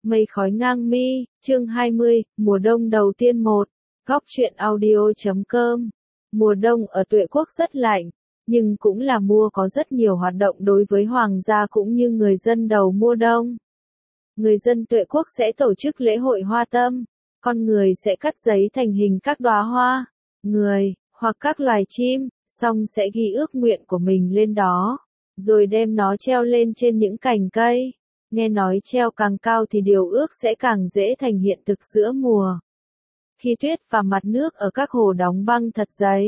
Mây khói ngang mi, chương 20, mùa đông đầu tiên 1, góc truyện audio.com. Mùa đông ở Tuệ Quốc rất lạnh, nhưng cũng là mùa có rất nhiều hoạt động đối với hoàng gia cũng như người dân đầu mùa đông. Người dân Tuệ Quốc sẽ tổ chức lễ hội hoa tâm, con người sẽ cắt giấy thành hình các đóa hoa, người, hoặc các loài chim, xong sẽ ghi ước nguyện của mình lên đó, rồi đem nó treo lên trên những cành cây. Nghe nói treo càng cao thì điều ước sẽ càng dễ thành hiện thực giữa mùa. Khi tuyết và mặt nước ở các hồ đóng băng thật dày,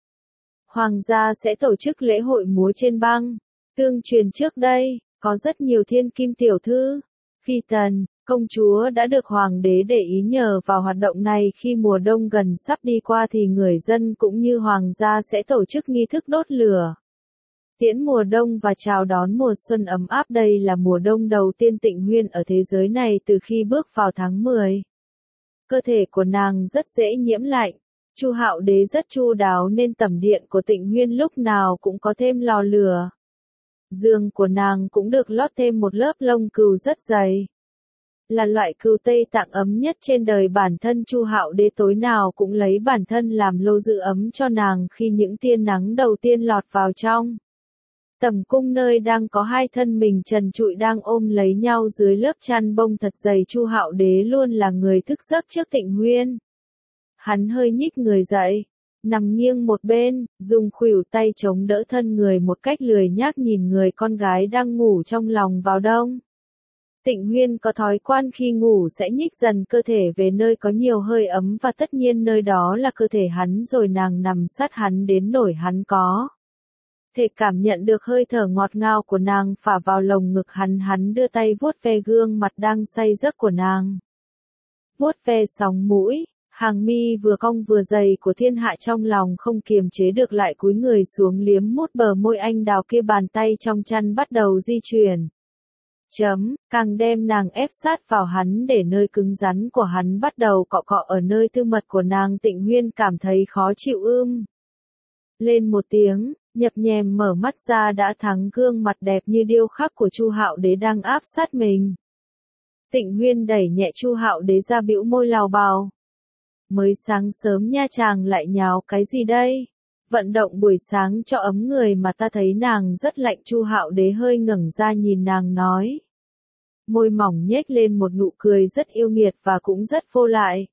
hoàng gia sẽ tổ chức lễ hội múa trên băng. Tương truyền trước đây, có rất nhiều thiên kim tiểu thư, phi tần, công chúa đã được hoàng đế để ý nhờ vào hoạt động này. Khi mùa đông gần sắp đi qua thì người dân cũng như hoàng gia sẽ tổ chức nghi thức đốt lửa, tiễn mùa đông và chào đón mùa xuân ấm áp. Đây là mùa đông đầu tiên Tịnh Huyên ở thế giới này từ khi bước vào tháng 10. Cơ thể của nàng rất dễ nhiễm lạnh. Chu Hạo Đế rất chu đáo nên tẩm điện của Tịnh Huyên lúc nào cũng có thêm lò lửa. Giường của nàng cũng được lót thêm một lớp lông cừu rất dày. Là loại cừu Tây Tạng ấm nhất trên đời. Bản thân Chu Hạo Đế tối nào cũng lấy bản thân làm lô giữ ấm cho nàng khi những tia nắng đầu tiên lọt vào trong tẩm cung, nơi đang có hai thân mình trần trụi đang ôm lấy nhau dưới lớp chăn bông thật dày. Chu Hạo Đế luôn là người thức giấc trước Tịnh Huyên. Hắn hơi nhích người dậy, nằm nghiêng một bên, dùng khuỷu tay chống đỡ thân người một cách lười nhác, nhìn người con gái đang ngủ trong lòng vào đông. Tịnh Huyên có thói quen khi ngủ sẽ nhích dần cơ thể về nơi có nhiều hơi ấm và tất nhiên nơi đó là cơ thể hắn, rồi nàng nằm sát hắn đến nỗi hắn có thể cảm nhận được hơi thở ngọt ngào của nàng phả vào lồng ngực hắn. Hắn đưa tay vuốt ve gương mặt đang say giấc của nàng, vuốt ve sóng mũi, hàng mi vừa cong vừa dày của thiên hạ. Trong lòng không kiềm chế được lại cúi người xuống liếm mút bờ môi anh đào kia. Bàn tay trong chăn bắt đầu di chuyển, càng đem nàng ép sát vào hắn để nơi cứng rắn của hắn bắt đầu cọ cọ ở nơi tư mật của nàng. Tịnh Huyên cảm thấy khó chịu lên một tiếng, nhập nhèm mở mắt ra đã thắng gương mặt đẹp như điêu khắc của Chu Hạo Đế đang áp sát mình. Tịnh Huyên đẩy nhẹ Chu Hạo Đế ra, bĩu môi lào bào. Mới sáng sớm nha, chàng lại nháo cái gì đây? Vận động buổi sáng cho ấm người mà. Ta thấy nàng rất lạnh. Chu Hạo Đế hơi ngẩng ra nhìn nàng nói. Môi mỏng nhếch lên một nụ cười rất yêu nghiệt và cũng rất vô lại.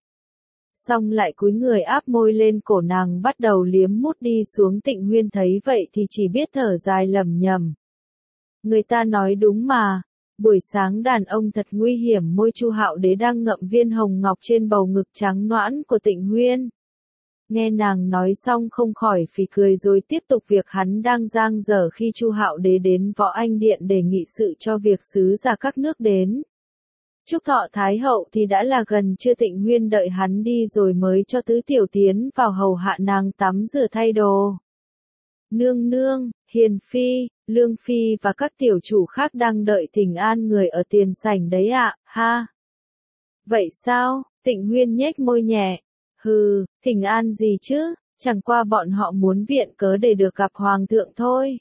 Xong lại cúi người áp môi lên cổ nàng bắt đầu liếm mút đi xuống. Tịnh Huyên thấy vậy thì chỉ biết thở dài lẩm nhẩm. Người ta nói đúng mà, buổi sáng đàn ông thật nguy hiểm. Môi Chu Hạo Đế đang ngậm viên hồng ngọc trên bầu ngực trắng nõn của Tịnh Huyên. Nghe nàng nói xong không khỏi phì cười rồi tiếp tục việc hắn đang dang dở. Khi Chu Hạo Đế đến Võ Anh Điện để nghị sự cho việc sứ giả các nước đến chúc thọ Thái hậu thì đã là gần trưa. Tịnh Huyên đợi hắn đi rồi mới cho tứ tiểu tiến vào hầu hạ nàng tắm rửa thay đồ. Nương nương, Hiền phi, Lương phi và các tiểu chủ khác đang đợi thỉnh an người ở tiền sảnh đấy ạ. Ha. Vậy sao? Tịnh Huyên nhếch môi nhẹ. Hừ, thỉnh an gì chứ, chẳng qua bọn họ muốn viện cớ để được gặp hoàng thượng thôi.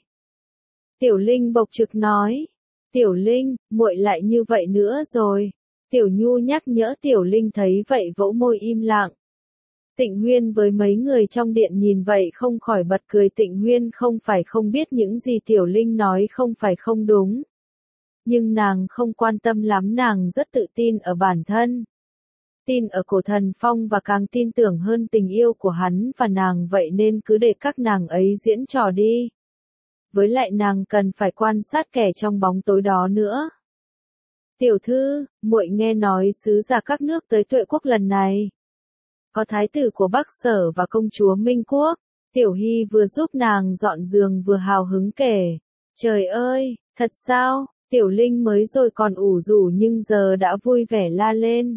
Tiểu Linh bộc trực nói. Tiểu Linh, muội lại như vậy nữa rồi. Tiểu Nhu nhắc nhở. Tiểu Linh thấy vậy vỗ môi im lặng. Tịnh Huyên với mấy người trong điện nhìn vậy không khỏi bật cười. Tịnh Huyên không phải không biết những gì Tiểu Linh nói không phải không đúng. Nhưng nàng không quan tâm lắm, nàng rất tự tin ở bản thân. Tin ở Cổ Thần Phong và càng tin tưởng hơn tình yêu của hắn và nàng, vậy nên cứ để các nàng ấy diễn trò đi. Với lại nàng cần phải quan sát kẻ trong bóng tối đó nữa. Tiểu thư, muội nghe nói sứ giả các nước tới Tuệ Quốc lần này có thái tử của Bắc Sở và công chúa Minh Quốc. Tiểu Hy vừa giúp nàng dọn giường vừa hào hứng kể. Trời ơi, thật sao? Tiểu Linh mới rồi còn ủ rũ nhưng giờ đã vui vẻ la lên.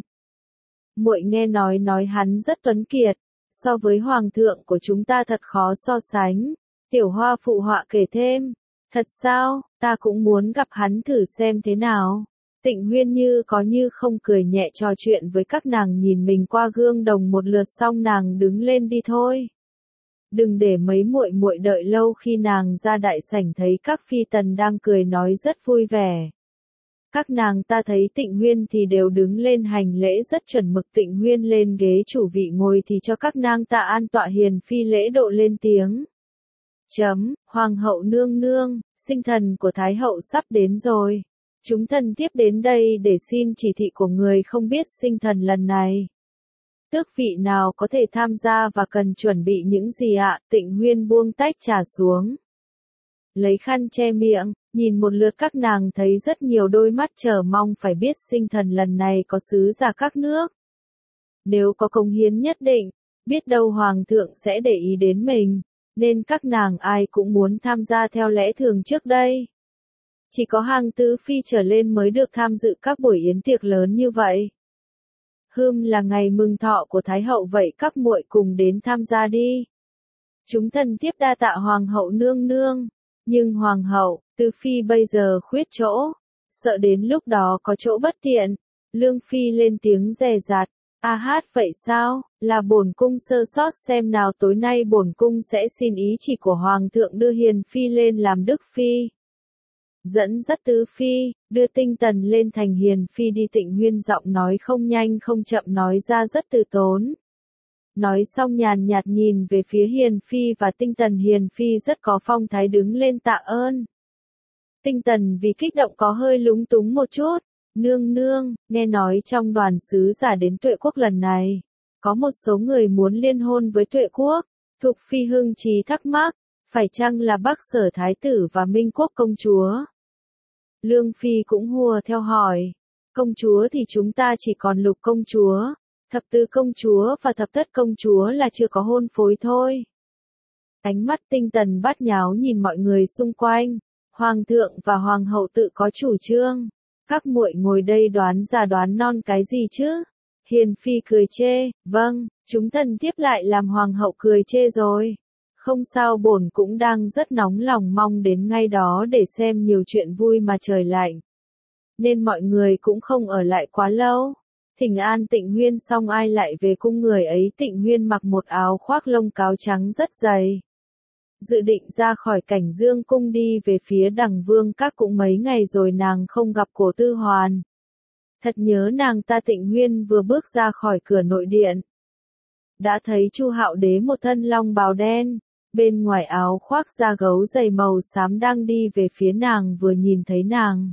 Muội nghe nói hắn rất tuấn kiệt, so với hoàng thượng của chúng ta thật khó so sánh. Tiểu Hoa phụ họa kể thêm. Thật sao? Ta cũng muốn gặp hắn thử xem thế nào. Tịnh Huyên như có như không cười nhẹ trò chuyện với các nàng, nhìn mình qua gương đồng một lượt xong nàng đứng lên đi thôi. Đừng để mấy muội muội đợi lâu. Khi nàng ra đại sảnh thấy các phi tần đang cười nói rất vui vẻ. Các nàng ta thấy Tịnh Huyên thì đều đứng lên hành lễ rất chuẩn mực. Tịnh Huyên lên ghế chủ vị ngồi thì cho các nàng ta an tọa. Hiền phi lễ độ lên tiếng. Hoàng hậu nương nương, sinh thần của Thái hậu sắp đến rồi. Chúng thần tiếp đến đây để xin chỉ thị của người không biết sinh thần lần này. Tước vị nào có thể tham gia và cần chuẩn bị những gì ạ? Tịnh Huyên buông tách trà xuống. Lấy khăn che miệng, nhìn một lượt các nàng thấy rất nhiều đôi mắt chờ mong phải biết sinh thần lần này có sứ giả các nước. Nếu có công hiến nhất định, biết đâu Hoàng thượng sẽ để ý đến mình, nên các nàng ai cũng muốn tham gia theo lẽ thường trước đây. Chỉ có hàng tứ phi trở lên mới được tham dự các buổi yến tiệc lớn như vậy. Là ngày mừng thọ của Thái hậu vậy các muội cùng đến tham gia đi. Chúng thần tiếp đa tạ Hoàng hậu nương nương. Nhưng Hoàng hậu, tứ phi bây giờ khuyết chỗ. Sợ đến lúc đó có chỗ bất tiện. Lương phi lên tiếng dè dặt. Hát vậy sao, là bổn cung sơ sót xem nào tối nay bổn cung sẽ xin ý chỉ của Hoàng thượng đưa Hiền phi lên làm Đức phi. Dẫn dắt tứ phi, đưa Tinh Tần lên thành Hiền phi đi. Tịnh Huyên giọng nói không nhanh không chậm nói ra rất từ tốn. Nói xong nhàn nhạt nhìn về phía Hiền phi và Tinh Tần. Hiền phi rất có phong thái đứng lên tạ ơn. Tinh Tần vì kích động có hơi lúng túng một chút. Nương nương, nghe nói trong đoàn sứ giả đến Tuệ quốc lần này, có một số người muốn liên hôn với Tuệ quốc. Thục phi hưng trí thắc mắc, phải chăng là Bắc Sở thái tử và Minh quốc công chúa? Lương phi cũng hùa theo hỏi, công chúa thì chúng ta chỉ còn Lục công chúa, Thập tứ công chúa và Thập thất công chúa là chưa có hôn phối thôi. Ánh mắt Tinh Tần bát nháo nhìn mọi người xung quanh. Hoàng thượng và Hoàng hậu tự có chủ trương. Các muội ngồi đây đoán già đoán non cái gì chứ? Hiền phi cười chê, vâng, chúng thần tiếp lại làm Hoàng hậu cười chê rồi. Không sao, bổn cũng đang rất nóng lòng mong đến ngay đó để xem nhiều chuyện vui mà trời lạnh. Nên mọi người cũng không ở lại quá lâu. Thỉnh an Tịnh Huyên xong ai lại về cung người ấy. Tịnh Huyên mặc một áo khoác lông cáo trắng rất dày. Dự định ra khỏi Cảnh Dương cung đi về phía Đằng Vương các. Cũng mấy ngày rồi nàng không gặp Cổ Tư Hoàn. Thật nhớ nàng ta. Tịnh Huyên vừa bước ra khỏi cửa nội điện, đã thấy Chu Hạo Đế một thân long bào đen, bên ngoài áo khoác da gấu dày màu xám đang đi về phía nàng. Vừa nhìn thấy nàng,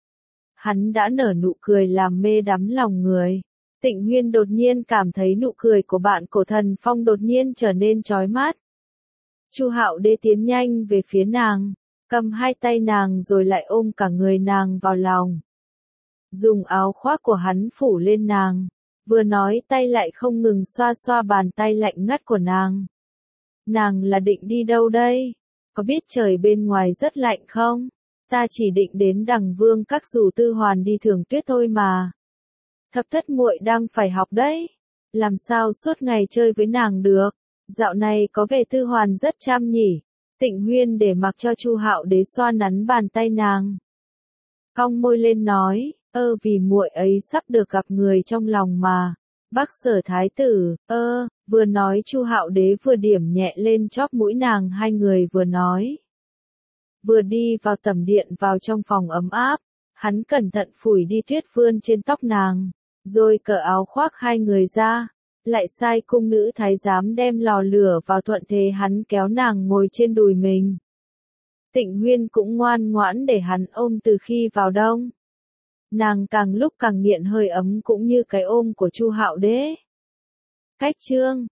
hắn đã nở nụ cười làm mê đắm lòng người. Tịnh Huyên đột nhiên cảm thấy nụ cười của bạn Cổ Thần Phong đột nhiên trở nên chói mắt. Chu Hạo Đế tiến nhanh về phía nàng, cầm hai tay nàng rồi lại ôm cả người nàng vào lòng. Dùng áo khoác của hắn phủ lên nàng, vừa nói tay lại không ngừng xoa xoa bàn tay lạnh ngắt của nàng. Nàng là định đi đâu đây? Có biết trời bên ngoài rất lạnh không? Ta chỉ định đến Đằng Vương các rủ Tư Hoàn đi thưởng tuyết thôi mà. Thập thất muội đang phải học đấy. Làm sao suốt ngày chơi với nàng được? Dạo này có vẻ Tư Hoàn rất chăm nhỉ. Tịnh Huyên để mặc cho Chu Hạo Đế xoa nắn bàn tay nàng, cong môi lên nói, vì muội ấy sắp được gặp người trong lòng mà. Bắc Sở thái tử, vừa nói Chu Hạo Đế vừa điểm nhẹ lên chóp mũi nàng. Hai người vừa nói, vừa đi vào tẩm điện. Vào trong phòng ấm áp, hắn cẩn thận phủi đi tuyết vươn trên tóc nàng, rồi cởi áo khoác hai người ra. Lại sai cung nữ thái giám đem lò lửa vào, thuận thế hắn kéo nàng ngồi trên đùi mình. Tịnh Huyên cũng ngoan ngoãn để hắn ôm từ khi vào đông. Nàng càng lúc càng nghiện hơi ấm cũng như cái ôm của Chu Hạo Đế. Cách chương